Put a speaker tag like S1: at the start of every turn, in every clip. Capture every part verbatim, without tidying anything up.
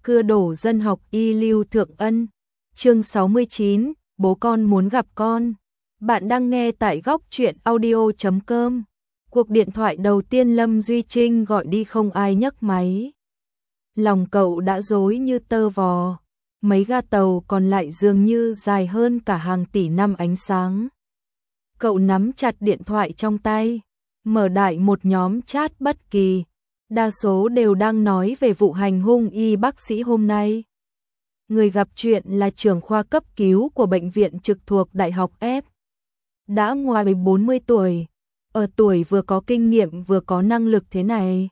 S1: cưa đổ dân học y Lưu Thượng Ân. Chương sáu mươi chín, bố con muốn gặp con. Bạn đang nghe tại góc truyện audio chấm com. Cuộc điện thoại đầu tiên Lâm Duy Trinh gọi đi không ai nhấc máy. Lòng cậu đã rối như tơ vò, mấy ga tàu còn lại dường như dài hơn cả hàng tỷ năm ánh sáng. Cậu nắm chặt điện thoại trong tay, mở đại một nhóm chat bất kỳ, đa số đều đang nói về vụ hành hung y bác sĩ hôm nay. Người gặp chuyện là trưởng khoa cấp cứu của bệnh viện trực thuộc Đại học F. Đã ngoài bốn mươi tuổi, ở tuổi vừa có kinh nghiệm vừa có năng lực thế này.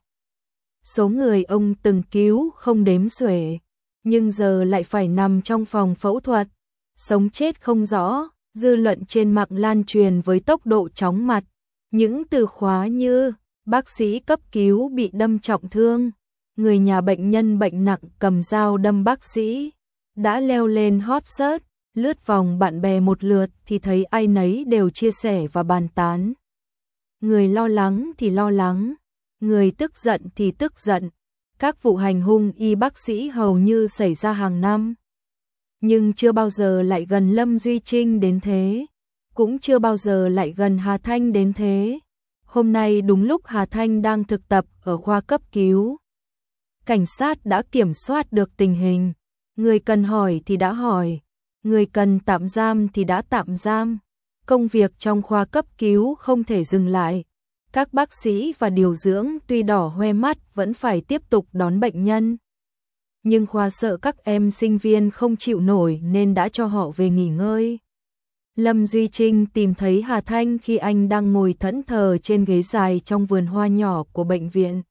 S1: Số người ông từng cứu không đếm xuể, nhưng giờ lại phải nằm trong phòng phẫu thuật, sống chết không rõ, dư luận trên mạng lan truyền với tốc độ chóng mặt. Những từ khóa như bác sĩ cấp cứu bị đâm trọng thương, người nhà bệnh nhân bệnh nặng cầm dao đâm bác sĩ, đã leo lên hot search, lướt vòng bạn bè một lượt thì thấy ai nấy đều chia sẻ và bàn tán. Người lo lắng thì lo lắng, người tức giận thì tức giận. Các vụ hành hung y bác sĩ hầu như xảy ra hàng năm, nhưng chưa bao giờ lại gần Lâm Duy Trinh đến thế, cũng chưa bao giờ lại gần Hà Thanh đến thế. Hôm nay đúng lúc Hà Thanh đang thực tập ở khoa cấp cứu. Cảnh sát đã kiểm soát được tình hình, người cần hỏi thì đã hỏi, người cần tạm giam thì đã tạm giam. Công việc trong khoa cấp cứu không thể dừng lại. Các bác sĩ và điều dưỡng tuy đỏ hoe mắt vẫn phải tiếp tục đón bệnh nhân. Nhưng khoa sợ các em sinh viên không chịu nổi nên đã cho họ về nghỉ ngơi. Lâm Duy Trinh tìm thấy Hà Thanh khi anh đang ngồi thẫn thờ trên ghế dài trong vườn hoa nhỏ của bệnh viện.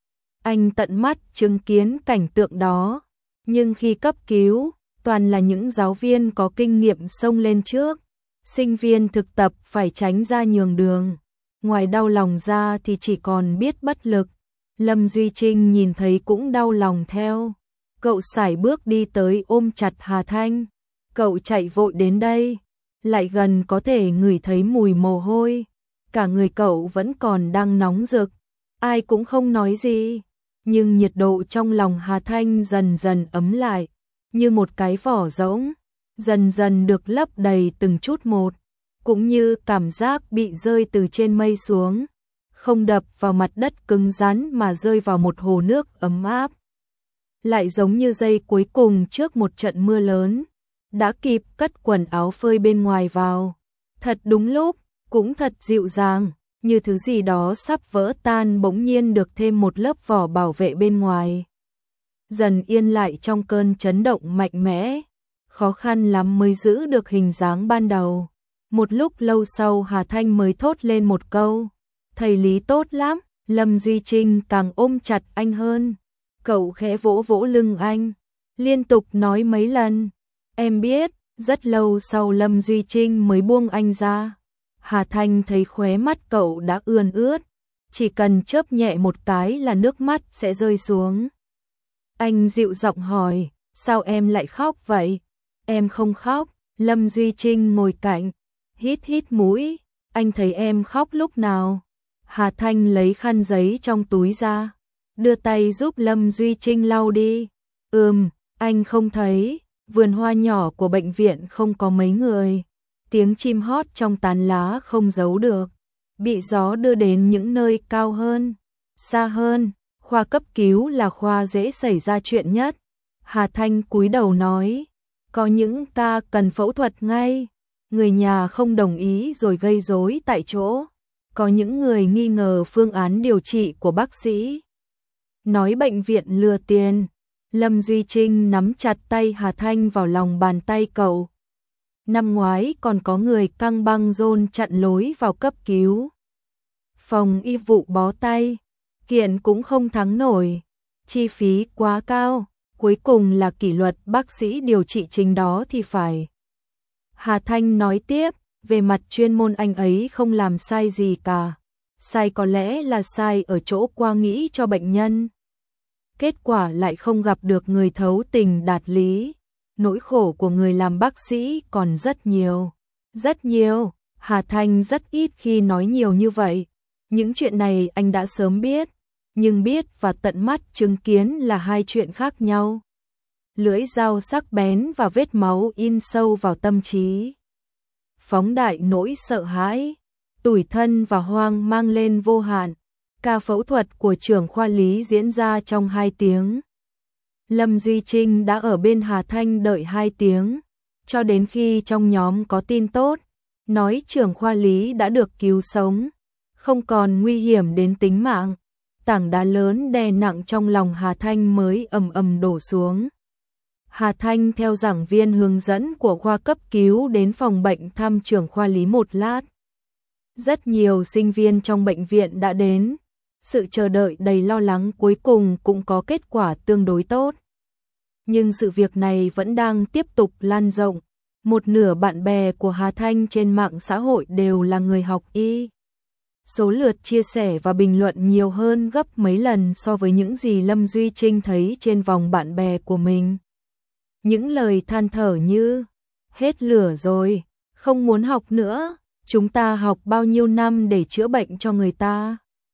S1: Anh tận mắt chứng kiến cảnh tượng đó, nhưng khi cấp cứu, toàn là những giáo viên có kinh nghiệm xông lên trước. Sinh viên thực tập phải tránh ra nhường đường. Ngoài đau lòng ra thì chỉ còn biết bất lực. Lâm Duy Trinh nhìn thấy cũng đau lòng theo. Cậu sải bước đi tới ôm chặt Hà Thanh. Cậu chạy vội đến đây, lại gần có thể ngửi thấy mùi mồ hôi. Cả người cậu vẫn còn đang nóng rực. Ai cũng không nói gì, nhưng nhiệt độ trong lòng Hà Thanh dần dần ấm lại, như một cái vỏ rỗng, dần dần được lấp đầy từng chút một, cũng như cảm giác bị rơi từ trên mây xuống, không đập vào mặt đất cứng rắn mà rơi vào một hồ nước ấm áp. Lại giống như giây cuối cùng trước một trận mưa lớn, đã kịp cất quần áo phơi bên ngoài vào. Thật đúng lúc, cũng thật dịu dàng, như thứ gì đó sắp vỡ tan bỗng nhiên được thêm một lớp vỏ bảo vệ bên ngoài. Dần yên lại trong cơn chấn động mạnh mẽ, khó khăn lắm mới giữ được hình dáng ban đầu. Một lúc lâu sau Hà Thanh mới thốt lên một câu, thầy Lý tốt lắm. Lâm Duy Trinh càng ôm chặt anh hơn. Cậu khẽ vỗ vỗ lưng anh, liên tục nói mấy lần, em biết. Rất lâu sau Lâm Duy Trinh mới buông anh ra. Hà Thanh thấy khóe mắt cậu đã ươn ướt, chỉ cần chớp nhẹ một cái là nước mắt sẽ rơi xuống. Anh dịu giọng hỏi, sao em lại khóc vậy? Em không khóc. Lâm Duy Trinh ngồi cạnh, hít hít mũi, anh thấy em khóc lúc nào? Hà Thanh lấy khăn giấy trong túi ra, đưa tay giúp Lâm Duy Trinh lau đi. Ừm, anh không thấy. Vườn hoa nhỏ của bệnh viện không có mấy người, tiếng chim hót trong tán lá không giấu được, bị gió đưa đến những nơi cao hơn, xa hơn. Khoa cấp cứu là khoa dễ xảy ra chuyện nhất. Hà Thanh cúi đầu nói, có những ca cần phẫu thuật ngay, người nhà không đồng ý rồi gây rối tại chỗ, có những người nghi ngờ phương án điều trị của bác sĩ, nói bệnh viện lừa tiền. Lâm Duy Trinh nắm chặt tay Hà Thanh vào lòng bàn tay cậu. Năm ngoái còn có người căng băng rôn chặn lối vào cấp cứu. Phòng y vụ bó tay, kiện cũng không thắng nổi, chi phí quá cao, cuối cùng là kỷ luật bác sĩ điều trị chính đó thì phải. Hà Thanh nói tiếp, về mặt chuyên môn anh ấy không làm sai gì cả, sai có lẽ là sai ở chỗ qua nghĩ cho bệnh nhân. Kết quả lại không gặp được người thấu tình đạt lý. Nỗi khổ của người làm bác sĩ còn rất nhiều, rất nhiều. Hà Thanh rất ít khi nói nhiều như vậy. Những chuyện này anh đã sớm biết, nhưng biết và tận mắt chứng kiến là hai chuyện khác nhau. lưỡi dao sắc bén và vết máu in sâu vào tâm trí. Phóng đại nỗi sợ hãi, tủi thân và hoang mang lên vô hạn. Ca phẫu thuật của trưởng khoa lý diễn ra trong hai tiếng. Lâm Duy Trinh đã ở bên Hà Thanh đợi hai tiếng, cho đến khi trong nhóm có tin tốt, nói trưởng khoa lý đã được cứu sống, không còn nguy hiểm đến tính mạng. Tảng đá lớn đè nặng trong lòng Hà Thanh mới ầm ầm đổ xuống. Hà Thanh theo giảng viên hướng dẫn của khoa cấp cứu đến phòng bệnh thăm trưởng khoa lý một lát. Rất nhiều sinh viên trong bệnh viện đã đến. Sự chờ đợi đầy lo lắng cuối cùng cũng có kết quả tương đối tốt. Nhưng sự việc này vẫn đang tiếp tục lan rộng. Một nửa bạn bè của Hà Thanh trên mạng xã hội đều là người học y. Số lượt chia sẻ và bình luận nhiều hơn gấp mấy lần so với những gì Lâm Duy Trinh thấy trên vòng bạn bè của mình. Những lời than thở như, hết lửa rồi, không muốn học nữa, chúng ta học bao nhiêu năm để chữa bệnh cho người ta,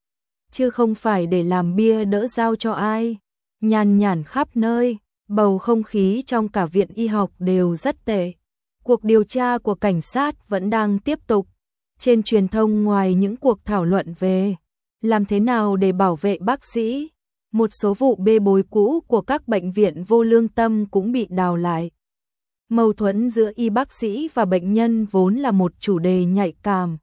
S1: chứ không phải để làm bia đỡ dao cho ai. Nhàn nhản khắp nơi, bầu không khí trong cả viện y học đều rất tệ. Cuộc điều tra của cảnh sát vẫn đang tiếp tục. Trên truyền thông ngoài những cuộc thảo luận về làm thế nào để bảo vệ bác sĩ, một số vụ bê bối cũ của các bệnh viện vô lương tâm cũng bị đào lại. Mâu thuẫn giữa y bác sĩ và bệnh nhân vốn là một chủ đề nhạy cảm.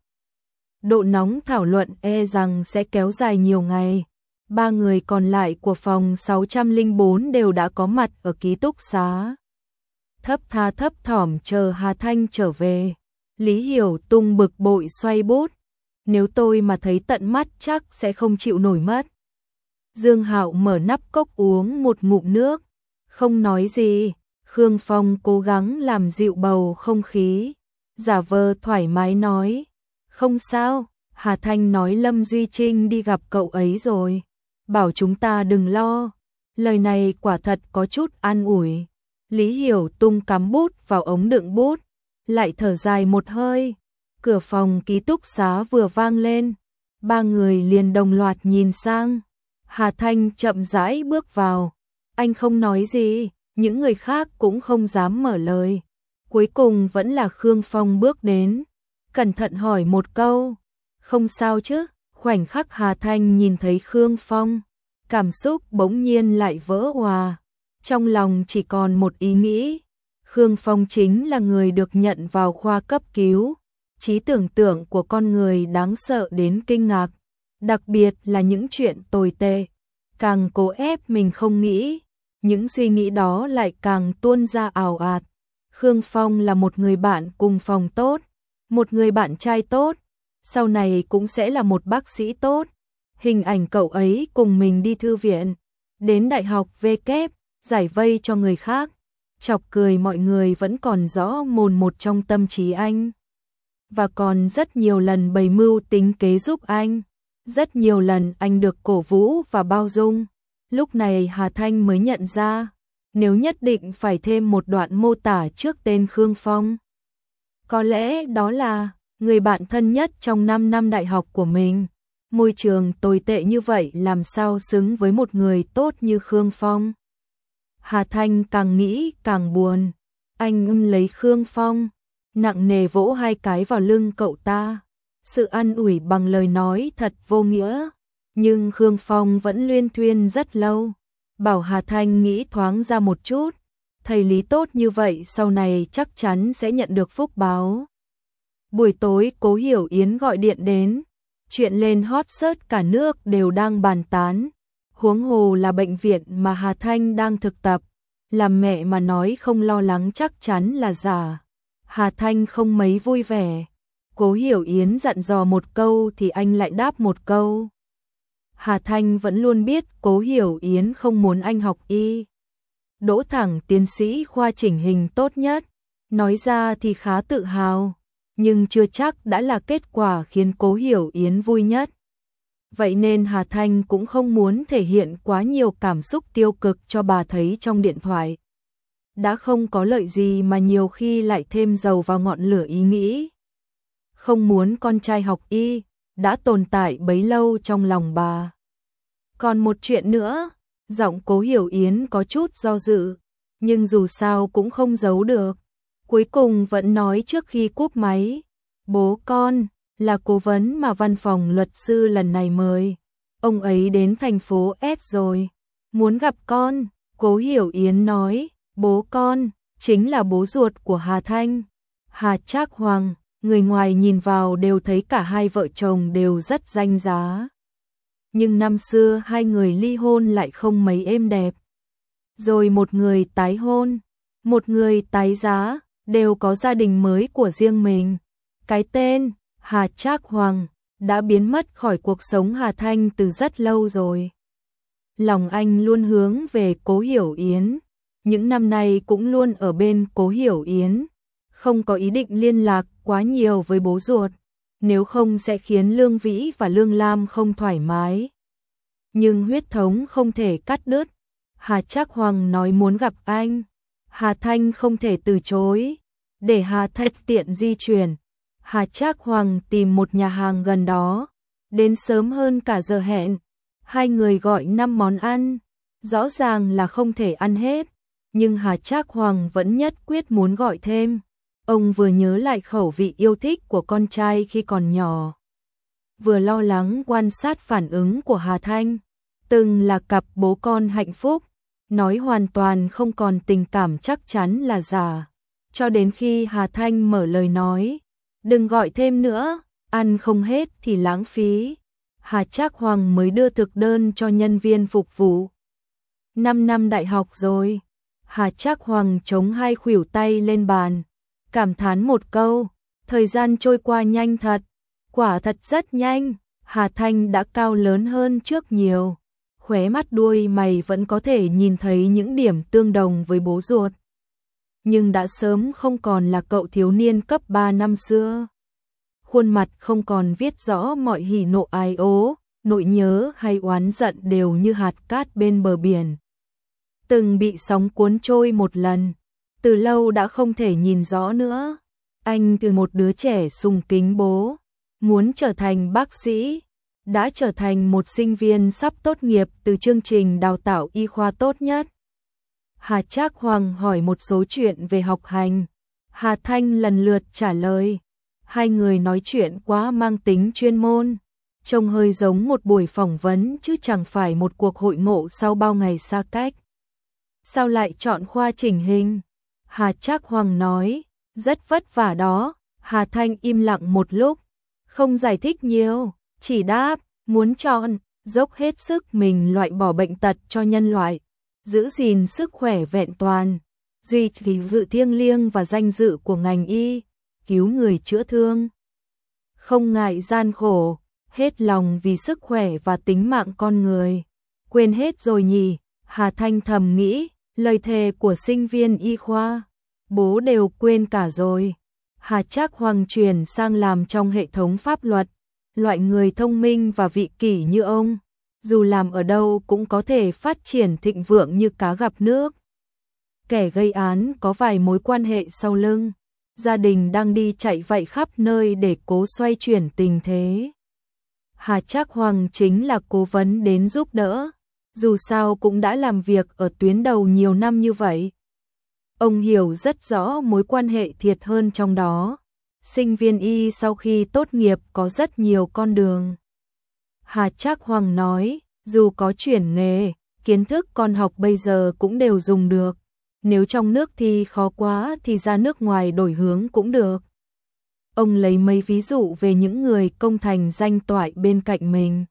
S1: Độ nóng thảo luận e rằng sẽ kéo dài nhiều ngày. Ba người còn lại của phòng sáu trăm lẻ bốn đều đã có mặt ở ký túc xá. Thấp tha thấp thỏm chờ Hà Thanh trở về. Lý Hiểu Tung bực bội xoay bút. Nếu tôi mà thấy tận mắt chắc sẽ không chịu nổi mất. Dương Hạo mở nắp cốc uống một ngụm nước. Không nói gì. Khương Phong cố gắng làm dịu bầu không khí. Giả vờ thoải mái nói. Không sao, Hà Thanh nói Lâm Duy Trinh đi gặp cậu ấy rồi. Bảo chúng ta đừng lo. Lời này quả thật có chút an ủi. Lý Hiểu Tung cắm bút vào ống đựng bút. Lại thở dài một hơi. Cửa phòng ký túc xá vừa vang lên. Ba người liền đồng loạt nhìn sang. Hà Thanh chậm rãi bước vào. Anh không nói gì, những người khác cũng không dám mở lời. Cuối cùng vẫn là Khương Phong bước đến. Cẩn thận hỏi một câu. Không sao chứ? Khoảnh khắc Hà Thanh nhìn thấy Khương Phong, cảm xúc bỗng nhiên lại vỡ òa. Trong lòng chỉ còn một ý nghĩ. Khương Phong chính là người được nhận vào khoa cấp cứu. Trí tưởng tượng của con người đáng sợ đến kinh ngạc. Đặc biệt là những chuyện tồi tệ. Càng cố ép mình không nghĩ, những suy nghĩ đó lại càng tuôn ra ào ạt. Khương Phong là một người bạn cùng phòng tốt, một người bạn trai tốt, sau này cũng sẽ là một bác sĩ tốt. Hình ảnh cậu ấy cùng mình đi thư viện, đến đại học V kép, giải vây cho người khác, chọc cười mọi người vẫn còn rõ mồn một trong tâm trí anh. Và còn rất nhiều lần bày mưu tính kế giúp anh, rất nhiều lần anh được cổ vũ và bao dung. Lúc này Hà Thanh mới nhận ra, nếu nhất định phải thêm một đoạn mô tả trước tên Khương Phong, có lẽ đó là người bạn thân nhất trong năm năm đại học của mình. Môi trường tồi tệ như vậy làm sao xứng với một người tốt như Khương Phong. Hà Thanh càng nghĩ càng buồn. Anh ôm lấy Khương Phong, nặng nề vỗ hai cái vào lưng cậu ta. Sự an ủi bằng lời nói thật vô nghĩa. Nhưng Khương Phong vẫn luyên thuyên rất lâu. Bảo Hà Thanh nghĩ thoáng ra một chút. Thầy Lý tốt như vậy sau này chắc chắn sẽ nhận được phúc báo. Buổi tối Cố Hiểu Yến gọi điện đến. Chuyện lên hot search cả nước đều đang bàn tán. Huống hồ là bệnh viện mà Hà Thanh đang thực tập. Làm mẹ mà nói không lo lắng chắc chắn là giả. Hà Thanh không mấy vui vẻ. Cố Hiểu Yến dặn dò một câu thì anh lại đáp một câu. Hà Thanh vẫn luôn biết Cố Hiểu Yến không muốn anh học y. Đỗ thẳng tiến sĩ khoa chỉnh hình tốt nhất. Nói ra thì khá tự hào. Nhưng chưa chắc đã là kết quả khiến Cố Hiểu Yến vui nhất. Vậy nên Hà Thanh cũng không muốn thể hiện quá nhiều cảm xúc tiêu cực cho bà thấy trong điện thoại. Đã không có lợi gì mà nhiều khi lại thêm dầu vào ngọn lửa ý nghĩ. Không muốn con trai học y, đã tồn tại bấy lâu trong lòng bà. Còn một chuyện nữa, giọng Cố Hiểu Yến có chút do dự. nhưng dù sao cũng không giấu được. Cuối cùng vẫn nói trước khi cúp máy, bố con, là cố vấn mà văn phòng luật sư lần này mời. Ông ấy đến thành phố S rồi, muốn gặp con. Cố Hiểu Yến nói, bố con, chính là bố ruột của Hà Thanh, Hà Trác Hoàng. Người ngoài nhìn vào đều thấy cả hai vợ chồng đều rất danh giá. Nhưng năm xưa hai người ly hôn lại không mấy êm đẹp. Rồi một người tái hôn, một người tái giá, đều có gia đình mới của riêng mình. Cái tên Hà Trác Hoàng đã biến mất khỏi cuộc sống Hà Thanh từ rất lâu rồi. Lòng anh luôn hướng về Cố Hiểu Yến, những năm nay cũng luôn ở bên Cố Hiểu Yến, không có ý định liên lạc quá nhiều với bố ruột, nếu không sẽ khiến Lương Vĩ và Lương Lam không thoải mái. Nhưng huyết thống không thể cắt đứt. Hà Trác Hoàng nói muốn gặp anh, Hà Thanh không thể từ chối. Để Hà Thanh tiện di chuyển, Hà Trác Hoàng tìm một nhà hàng gần đó, đến sớm hơn cả giờ hẹn. Hai người gọi năm món ăn, rõ ràng là không thể ăn hết, nhưng Hà Trác Hoàng vẫn nhất quyết muốn gọi thêm. Ông vừa nhớ lại khẩu vị yêu thích của con trai khi còn nhỏ, vừa lo lắng quan sát phản ứng của Hà Thanh. Từng là cặp bố con hạnh phúc, nói hoàn toàn không còn tình cảm chắc chắn là giả. Cho đến khi Hà Thanh mở lời nói, đừng gọi thêm nữa, ăn không hết thì lãng phí. Hà Trác Hoàng mới đưa thực đơn cho nhân viên phục vụ. Năm năm đại học rồi. Hà Trác Hoàng chống hai khuỷu tay lên bàn, cảm thán một câu, thời gian trôi qua nhanh thật, quả thật rất nhanh. Hà Thanh đã cao lớn hơn trước nhiều, khóe mắt đuôi mày vẫn có thể nhìn thấy những điểm tương đồng với bố ruột. Nhưng đã sớm không còn là cậu thiếu niên cấp ba năm xưa. Khuôn mặt không còn viết rõ mọi hỉ nộ ái ố, nỗi nhớ hay oán giận đều như hạt cát bên bờ biển. Từng bị sóng cuốn trôi một lần, từ lâu đã không thể nhìn rõ nữa. Anh từ một đứa trẻ sùng kính bố, muốn trở thành bác sĩ, đã trở thành một sinh viên sắp tốt nghiệp từ chương trình đào tạo y khoa tốt nhất. Hà Trác Hoàng hỏi một số chuyện về học hành, Hà Thanh lần lượt trả lời. Hai người nói chuyện quá mang tính chuyên môn, trông hơi giống một buổi phỏng vấn chứ chẳng phải một cuộc hội ngộ sau bao ngày xa cách. Sao lại chọn khoa chỉnh hình? Hà Trác Hoàng nói, rất vất vả đó. Hà Thanh im lặng một lúc, không giải thích nhiều, chỉ đáp, muốn chọn, dốc hết sức mình loại bỏ bệnh tật cho nhân loại, giữ gìn sức khỏe vẹn toàn, duy trì sự thiêng liêng và danh dự của ngành y, cứu người chữa thương. Không ngại gian khổ, hết lòng vì sức khỏe và tính mạng con người. Quên hết rồi nhỉ? Hà Thanh thầm nghĩ, lời thề của sinh viên y khoa, bố đều quên cả rồi. Hà Trác Hoàng chuyển sang làm trong hệ thống pháp luật, loại người thông minh và vị kỷ như ông, dù làm ở đâu cũng có thể phát triển thịnh vượng như cá gặp nước. Kẻ gây án có vài mối quan hệ sau lưng, gia đình đang đi chạy vạy khắp nơi để cố xoay chuyển tình thế. Hà Trác Hoàng chính là cố vấn đến giúp đỡ, dù sao cũng đã làm việc ở tuyến đầu nhiều năm như vậy. Ông hiểu rất rõ mối quan hệ thiệt hơn trong đó. Sinh viên y sau khi tốt nghiệp có rất nhiều con đường. Hà Trác Hoàng nói, dù có chuyển nghề, kiến thức con học bây giờ cũng đều dùng được. Nếu trong nước thì khó quá thì ra nước ngoài đổi hướng cũng được. Ông lấy mấy ví dụ về những người công thành danh toại bên cạnh mình,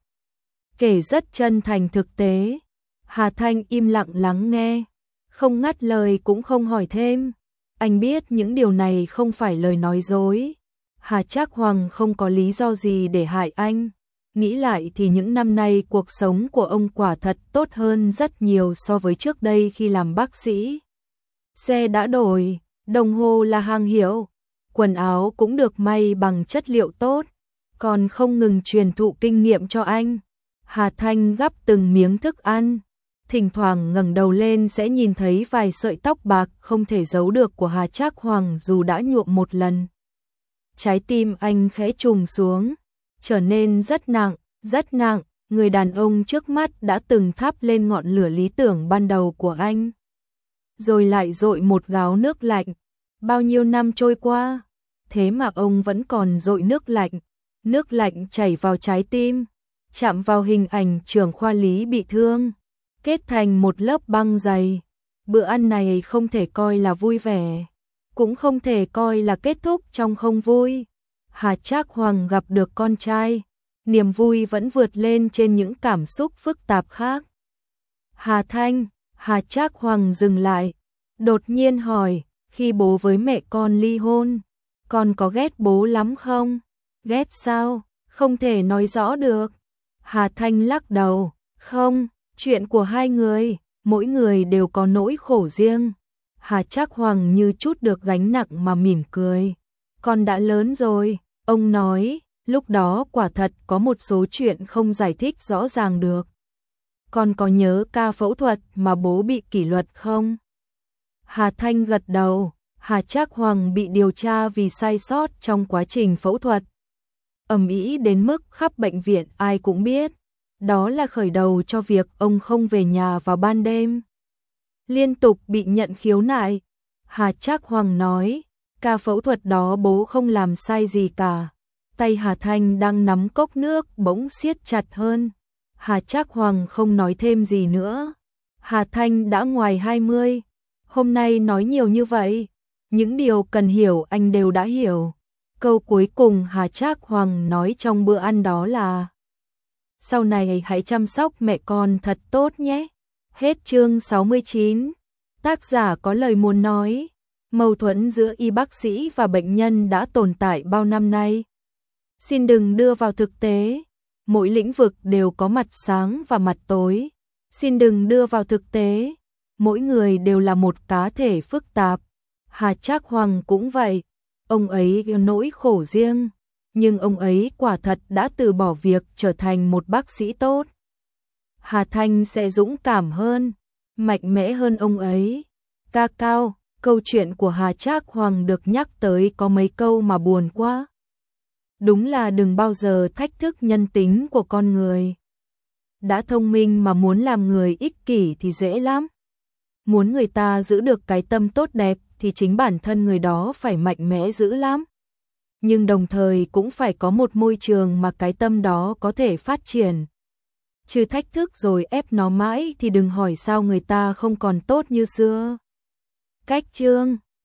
S1: kể rất chân thành thực tế. Hà Thanh im lặng lắng nghe, không ngắt lời cũng không hỏi thêm. Anh biết những điều này không phải lời nói dối. Hà Trác Hoàng không có lý do gì để hại anh. Nghĩ lại thì những năm nay cuộc sống của ông quả thật tốt hơn rất nhiều so với trước đây khi làm bác sĩ. Xe đã đổi, đồng hồ là hàng hiệu, quần áo cũng được may bằng chất liệu tốt, còn không ngừng truyền thụ kinh nghiệm cho anh. Hà Thanh gắp từng miếng thức ăn, thỉnh thoảng ngẩng đầu lên sẽ nhìn thấy vài sợi tóc bạc không thể giấu được của Hà Trác Hoàng dù đã nhuộm một lần. Trái tim anh khẽ trùng xuống, trở nên rất nặng, rất nặng. Người đàn ông trước mắt đã từng thắp lên ngọn lửa lý tưởng ban đầu của anh. rồi lại dội một gáo nước lạnh. Bao nhiêu năm trôi qua, thế mà ông vẫn còn dội nước lạnh. Nước lạnh chảy vào trái tim, chạm vào hình ảnh trưởng khoa Lý bị thương, kết thành một lớp băng dày. Bữa ăn này không thể coi là vui vẻ, cũng không thể coi là kết thúc trong không vui. Hà Trác Hoàng gặp được con trai, niềm vui vẫn vượt lên trên những cảm xúc phức tạp khác. Hà Thanh, Hà Trác Hoàng dừng lại, đột nhiên hỏi, khi bố với mẹ con ly hôn, con có ghét bố lắm không? Ghét sao? Không thể nói rõ được. Hà Thanh lắc đầu, không, chuyện của hai người, mỗi người đều có nỗi khổ riêng. Hà Trác Hoàng như chút được gánh nặng mà mỉm cười. Con đã lớn rồi, ông nói, lúc đó quả thật có một số chuyện không giải thích rõ ràng được. Con có nhớ ca phẫu thuật mà bố bị kỷ luật không? Hà Thanh gật đầu. Hà Trác Hoàng bị điều tra vì sai sót trong quá trình phẫu thuật. Ầm ĩ đến mức khắp bệnh viện ai cũng biết. Đó là khởi đầu cho việc ông không về nhà vào ban đêm. Liên tục bị nhận khiếu nại. Hà Trác Hoàng nói, ca phẫu thuật đó bố không làm sai gì cả. Tay Hà Thanh đang nắm cốc nước bỗng siết chặt hơn. Hà Trác Hoàng không nói thêm gì nữa. Hà Thanh đã ngoài hai mươi. Hôm nay nói nhiều như vậy, những điều cần hiểu anh đều đã hiểu. Câu cuối cùng Hà Trác Hoàng nói trong bữa ăn đó là: sau này hãy chăm sóc mẹ con thật tốt nhé. Hết chương sáu mươi chín. Tác giả có lời muốn nói, mâu thuẫn giữa y bác sĩ và bệnh nhân đã tồn tại bao năm nay. Xin đừng đưa vào thực tế. Mỗi lĩnh vực đều có mặt sáng và mặt tối. Xin đừng đưa vào thực tế. Mỗi người đều là một cá thể phức tạp. Hà Trác Hoàng cũng vậy. Ông ấy có nỗi khổ riêng, nhưng ông ấy quả thật đã từ bỏ việc trở thành một bác sĩ tốt. Hà Thanh sẽ dũng cảm hơn, mạnh mẽ hơn ông ấy. Ca cao, câu chuyện của Hà Trác Hoàng được nhắc tới có mấy câu mà buồn quá. Đúng là đừng bao giờ thách thức nhân tính của con người. Đã thông minh mà muốn làm người ích kỷ thì dễ lắm. Muốn người ta giữ được cái tâm tốt đẹp thì chính bản thân người đó phải mạnh mẽ dữ lắm. Nhưng đồng thời cũng phải có một môi trường mà cái tâm đó có thể phát triển. Chứ thách thức rồi ép nó mãi thì đừng hỏi sao người ta không còn tốt như xưa. Cách chương